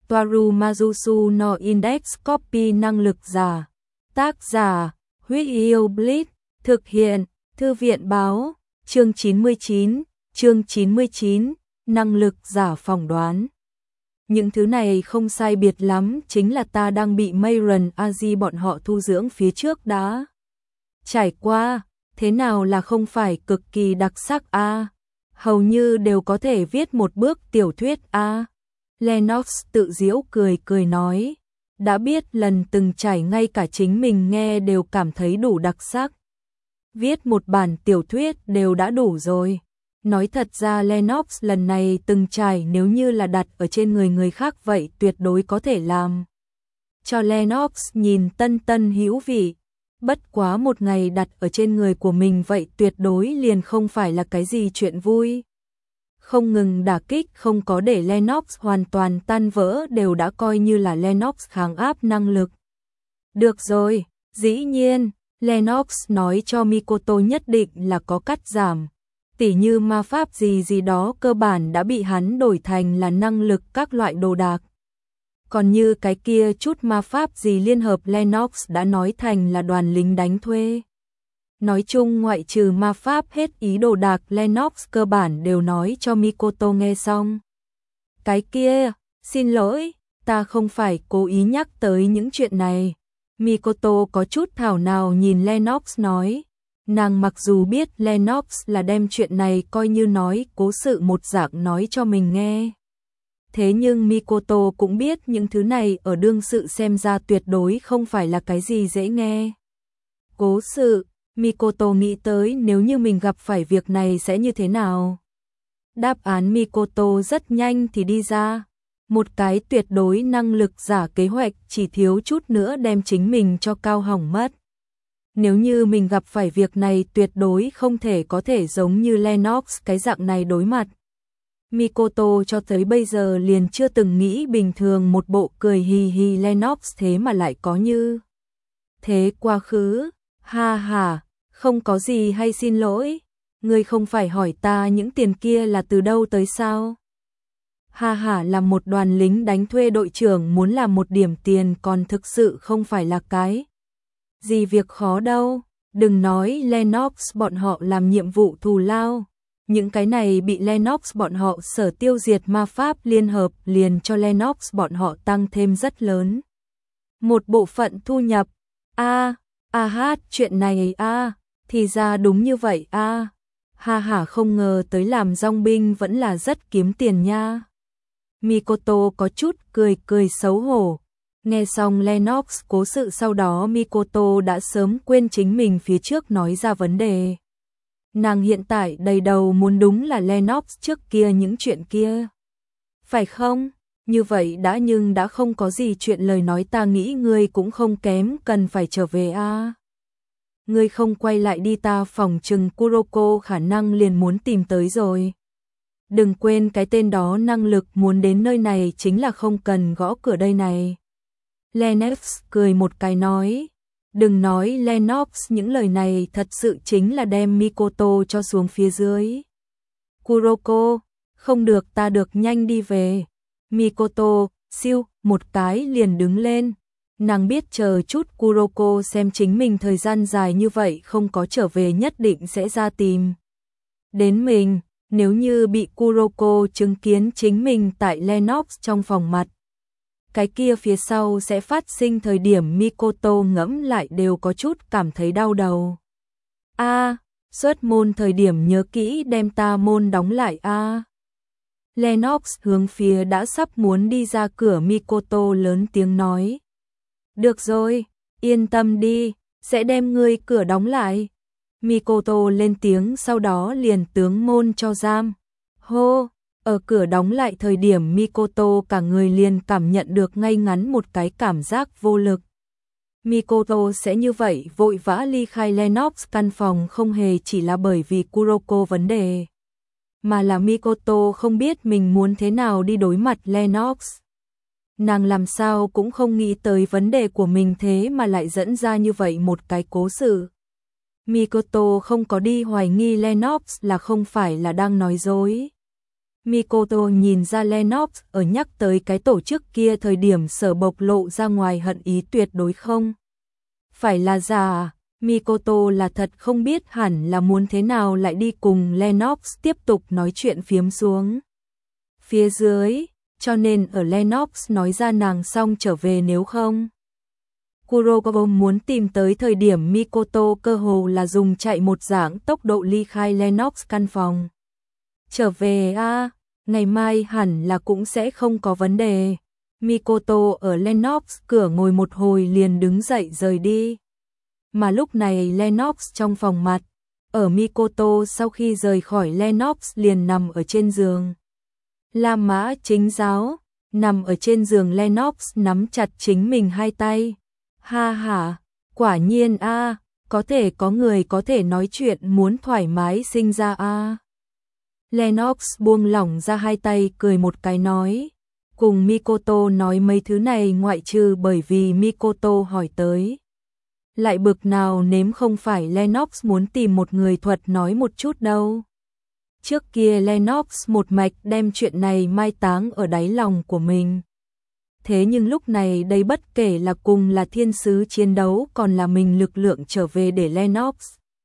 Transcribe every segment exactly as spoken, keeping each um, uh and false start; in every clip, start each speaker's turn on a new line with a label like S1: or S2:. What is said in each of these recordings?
S1: Toaru Majusu no Index Copy năng lực giả. Tác giả, Huyết Yêu Blitz, thực hiện, Thư viện báo, chương chín mươi chín, chương chín mươi chín, năng lực giả phỏng đoán. Những thứ này không sai biệt lắm, chính là ta đang bị Mayron Aji bọn họ thu dưỡng phía trước đã. Trải qua, thế nào là không phải cực kỳ đặc sắc a? À? Hầu như đều có thể viết một bước tiểu thuyết a. À? Lennox tự giễu cười cười nói, đã biết lần từng trải ngay cả chính mình nghe đều cảm thấy đủ đặc sắc. Viết một bản tiểu thuyết đều đã đủ rồi. Nói thật ra Lennox lần này từng trải nếu như là đặt ở trên người người khác vậy tuyệt đối có thể làm cho Lennox nhìn tân tân hữu vị. Bất quá một ngày đặt ở trên người của mình vậy tuyệt đối liền không phải là cái gì chuyện vui. Không ngừng đả kích không có để Lennox hoàn toàn tan vỡ đều đã coi như là Lennox kháng áp năng lực. Được rồi, dĩ nhiên, Lennox nói cho Mikoto nhất định là có cắt giảm. Tỉ như ma pháp gì gì đó cơ bản đã bị hắn đổi thành là năng lực các loại đồ đạc. Còn như cái kia chút ma pháp gì liên hợp Lennox đã nói thành là đoàn lính đánh thuê. Nói chung ngoại trừ ma pháp hết ý đồ đạc Lennox cơ bản đều nói cho Mikoto nghe xong. Cái kia, xin lỗi, ta không phải cố ý nhắc tới những chuyện này. Mikoto có chút thảo nào nhìn Lennox nói. Nàng mặc dù biết Lennox là đem chuyện này coi như nói cố sự một dạng nói cho mình nghe. Thế nhưng Mikoto cũng biết những thứ này ở đương sự xem ra tuyệt đối không phải là cái gì dễ nghe. Cố sự, Mikoto nghĩ tới nếu như mình gặp phải việc này sẽ như thế nào. Đáp án Mikoto rất nhanh thì đi ra. Một cái tuyệt đối năng lực giả kế hoạch chỉ thiếu chút nữa đem chính mình cho cao hỏng mất. Nếu như mình gặp phải việc này tuyệt đối không thể có thể giống như Lennox cái dạng này đối mặt. Mikoto cho tới bây giờ liền chưa từng nghĩ bình thường một bộ cười hì hì Lennox thế mà lại có như thế quá khứ. Ha ha, không có gì hay xin lỗi. Ngươi không phải hỏi ta những tiền kia là từ đâu tới sao? Ha ha, là một đoàn lính đánh thuê đội trưởng muốn làm một điểm tiền còn thực sự không phải là cái gì việc khó đâu. Đừng nói Lennox bọn họ làm nhiệm vụ thù lao. Những cái này bị Lennox bọn họ sở tiêu diệt ma pháp liên hợp liền cho Lennox bọn họ tăng thêm rất lớn một bộ phận thu nhập. A, a hát, chuyện này a, thì ra đúng như vậy a. Ha ha, không ngờ tới làm dòng binh vẫn là rất kiếm tiền nha. Mikoto có chút cười cười xấu hổ. Nghe xong Lennox cố sự sau đó Mikoto đã sớm quên chính mình phía trước nói ra vấn đề. Nàng hiện tại đầy đầu muốn đúng là Lennox trước kia những chuyện kia. Phải không? Như vậy đã nhưng đã không có gì chuyện lời nói ta nghĩ ngươi cũng không kém cần phải trở về a. À. Ngươi không quay lại đi ta phòng trừng Kuroko khả năng liền muốn tìm tới rồi. Đừng quên cái tên đó năng lực muốn đến nơi này chính là không cần gõ cửa đây này. Lennox cười một cái nói. Đừng nói Lennox những lời này thật sự chính là đem Mikoto cho xuống phía dưới. Kuroko, không được ta được nhanh đi về. Mikoto, siêu, một cái liền đứng lên. Nàng biết chờ chút Kuroko xem chính mình thời gian dài như vậy không có trở về nhất định sẽ ra tìm đến mình. Nếu như bị Kuroko chứng kiến chính mình tại Lennox trong phòng mặt. Cái kia phía sau sẽ phát sinh thời điểm Mikoto ngẫm lại đều có chút cảm thấy đau đầu. A, à, xuất môn thời điểm nhớ kỹ đem ta môn đóng lại a. À. Lennox hướng phía đã sắp muốn đi ra cửa Mikoto lớn tiếng nói. Được rồi, yên tâm đi, sẽ đem ngươi cửa đóng lại. Mikoto lên tiếng sau đó liền tướng môn cho giam. Hô! Ở cửa đóng lại thời điểm Mikoto cả người liền cảm nhận được ngay ngắn một cái cảm giác vô lực. Mikoto sẽ như vậy vội vã ly khai Lennox căn phòng không hề chỉ là bởi vì Kuroko vấn đề. Mà là Mikoto không biết mình muốn thế nào đi đối mặt Lennox. Nàng làm sao cũng không nghĩ tới vấn đề của mình thế mà lại dẫn ra như vậy một cái cố sự. Mikoto không có đi hoài nghi Lennox là không phải là đang nói dối. Mikoto nhìn ra Lennox ở nhắc tới cái tổ chức kia thời điểm sở bộc lộ ra ngoài hận ý tuyệt đối không. Phải là giả à? Mikoto là thật không biết hẳn là muốn thế nào lại đi cùng Lennox tiếp tục nói chuyện phiếm xuống phía dưới, cho nên ở Lennox nói ra nàng xong trở về nếu không. Kurokawa muốn tìm tới thời điểm Mikoto cơ hồ là dùng chạy một dạng tốc độ ly khai Lennox căn phòng. Trở về a, à, ngày mai hẳn là cũng sẽ không có vấn đề. Mikoto ở Lennox cửa ngồi một hồi liền đứng dậy rời đi. Mà lúc này Lennox trong phòng mặt, ở Mikoto sau khi rời khỏi Lennox liền nằm ở trên giường. La Mã Chính Giáo, nằm ở trên giường Lennox nắm chặt chính mình hai tay. Ha ha, quả nhiên a, à, có thể có người có thể nói chuyện muốn thoải mái sinh ra a. À. Lennox buông lỏng ra hai tay cười một cái nói, cùng Mikoto nói mấy thứ này ngoại trừ bởi vì Mikoto hỏi tới. Lại bực nào nếm không phải Lennox muốn tìm một người thuật nói một chút đâu. Trước kia Lennox một mạch đem chuyện này mai táng ở đáy lòng của mình. Thế nhưng lúc này đây bất kể là cùng là thiên sứ chiến đấu còn là mình lực lượng trở về để Lennox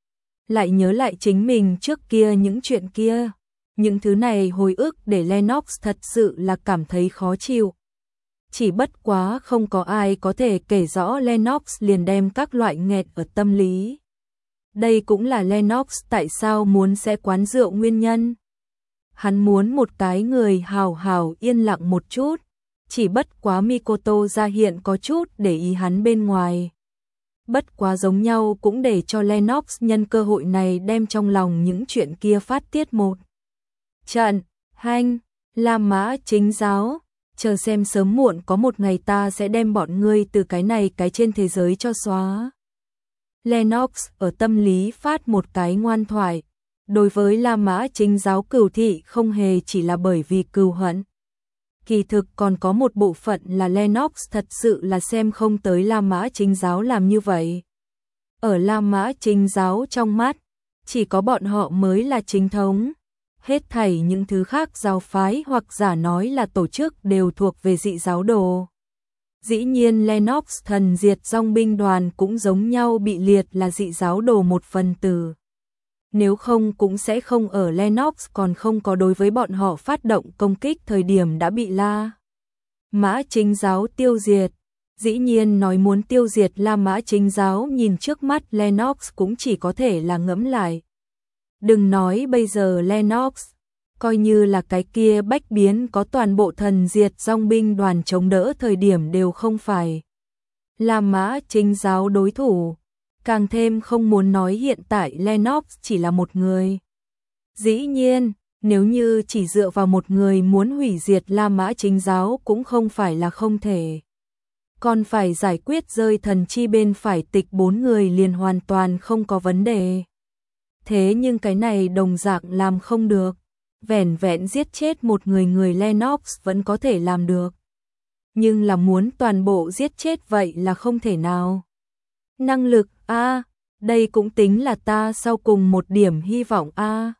S1: lại nhớ lại chính mình trước kia những chuyện kia. Những thứ này hồi ức để Lennox thật sự là cảm thấy khó chịu. Chỉ bất quá không có ai có thể kể rõ Lennox liền đem các loại nghẹt ở tâm lý. Đây cũng là Lennox tại sao muốn sẽ quán rượu nguyên nhân. Hắn muốn một cái người hào hào yên lặng một chút. Chỉ bất quá Mikoto ra hiện có chút để ý hắn bên ngoài. Bất quá giống nhau cũng để cho Lennox nhân cơ hội này đem trong lòng những chuyện kia phát tiết một trận. Hanh, La Mã Chính Giáo, chờ xem sớm muộn có một ngày ta sẽ đem bọn ngươi từ cái này cái trên thế giới cho xóa. Lennox ở tâm lý phát một cái ngoan thoại. Đối với La Mã Chính Giáo cừu thị không hề chỉ là bởi vì cừu hận. Kỳ thực còn có một bộ phận là Lennox thật sự là xem không tới La Mã Chính Giáo làm như vậy. Ở La Mã Chính Giáo trong mắt, chỉ có bọn họ mới là chính thống. Hết thảy những thứ khác giáo phái hoặc giả nói là tổ chức đều thuộc về dị giáo đồ. Dĩ nhiên Lennox thần diệt dòng binh đoàn cũng giống nhau bị liệt là dị giáo đồ một phần tử. Nếu không cũng sẽ không ở Lennox còn không có đối với bọn họ phát động công kích thời điểm đã bị La Mã Chính Giáo tiêu diệt. Dĩ nhiên nói muốn tiêu diệt La Mã Chính Giáo nhìn trước mắt Lennox cũng chỉ có thể là ngẫm lại. Đừng nói bây giờ Lennox, coi như là cái kia bách biến có toàn bộ thần diệt dòng binh đoàn chống đỡ thời điểm đều không phải La Mã Chính Giáo đối thủ. Càng thêm không muốn nói hiện tại Lennox chỉ là một người. Dĩ nhiên, nếu như chỉ dựa vào một người muốn hủy diệt La Mã Chính Giáo cũng không phải là không thể. Còn phải giải quyết rơi thần chi bên phải tịch bốn người liền hoàn toàn không có vấn đề. Thế nhưng cái này đồng dạng làm không được. Vẻn vẹn giết chết một người người Lennox vẫn có thể làm được. Nhưng là muốn toàn bộ giết chết vậy là không thể nào. Năng lực a, à, đây cũng tính là ta sau cùng một điểm hy vọng a. À.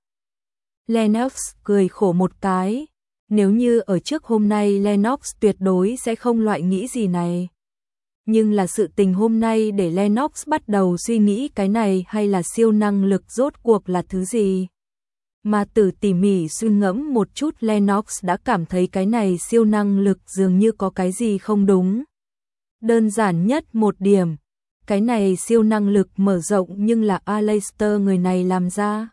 S1: Lennox cười khổ một cái, nếu như ở trước hôm nay Lennox tuyệt đối sẽ không loại nghĩ gì này. Nhưng là sự tình hôm nay để Lennox bắt đầu suy nghĩ cái này hay là siêu năng lực rốt cuộc là thứ gì. Mà từ tỉ mỉ suy ngẫm một chút Lennox đã cảm thấy cái này siêu năng lực dường như có cái gì không đúng. Đơn giản nhất một điểm. Cái này siêu năng lực mở rộng nhưng là Aleister người này làm ra.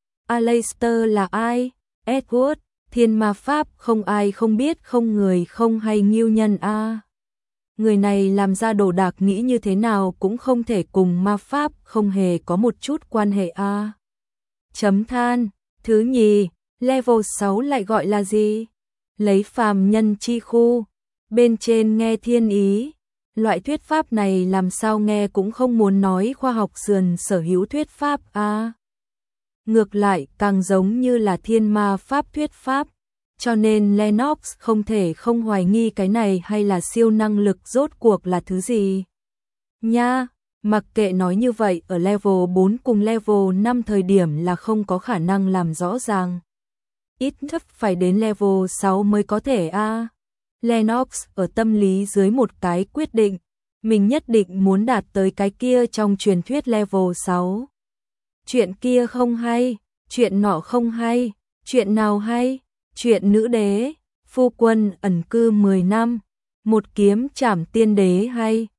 S1: Aleister là ai? Edward, thiên ma pháp không ai không biết không người không hay nghiêu nhân a. À. Người này làm ra đồ đạc nghĩ như thế nào cũng không thể cùng ma pháp không hề có một chút quan hệ a. À. Chấm than, thứ nhì, level sáu lại gọi là gì? Lấy phàm nhân chi khu, bên trên nghe thiên ý. Loại thuyết pháp này làm sao nghe cũng không muốn nói khoa học sườn sở hữu thuyết pháp a. À. Ngược lại càng giống như là thiên ma pháp thuyết pháp, cho nên Lennox không thể không hoài nghi cái này hay là siêu năng lực rốt cuộc là thứ gì. Nha, mặc kệ nói như vậy ở level bốn cùng level năm thời điểm là không có khả năng làm rõ ràng. ít nhất phải đến level sáu mới có thể a. À. Lennox ở tâm lý dưới một cái quyết định, mình nhất định muốn đạt tới cái kia trong truyền thuyết level sáu. Chuyện kia không hay, chuyện nọ không hay, chuyện nào hay, chuyện nữ đế, phu quân ẩn cư mười năm, một kiếm trảm tiên đế hay.